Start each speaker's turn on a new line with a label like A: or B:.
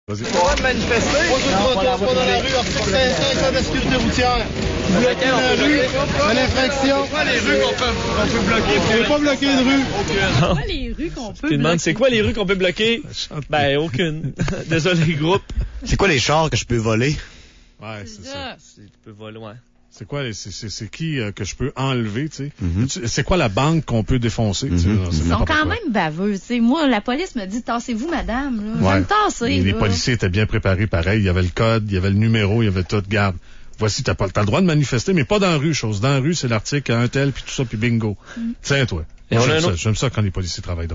A: Vas-y.
B: On va manifester.
C: Pas dans la rue, article 5 code de sécurité routière. Bloquer la rue, à l'infraction.
B: C'est quoi les rues qu'on peut bloquer?
C: On peut pas bloquer une rue.
D: C'est quoi les rues qu'on peut
E: Tu
D: bloquer?
E: demandes, c'est quoi les rues qu'on peut bloquer? Ben, aucune. Désolé, groupe.
F: C'est quoi les chars que je peux voler?
A: Ouais, c'est ça.
E: Tu peux voler loin.
A: C'est quoi, c'est qui que je peux enlever, tu sais? C'est quoi la banque qu'on peut défoncer, tu sais?
D: Ils sont quand même baveux, tu sais. Moi, la police me dit, tassez-vous, madame, là. Je vais me tasser,
A: Les
D: là.
A: policiers étaient bien préparés, pareil. Il y avait le code, il y avait le numéro, il y avait tout. Garde. Voici, t'as le droit de manifester, mais pas dans la rue, chose. Dans la rue, c'est l'article un tel, puis tout ça, puis bingo. Tiens, toi.
E: Et on a un autre-
A: J'aime ça quand les policiers travaillent.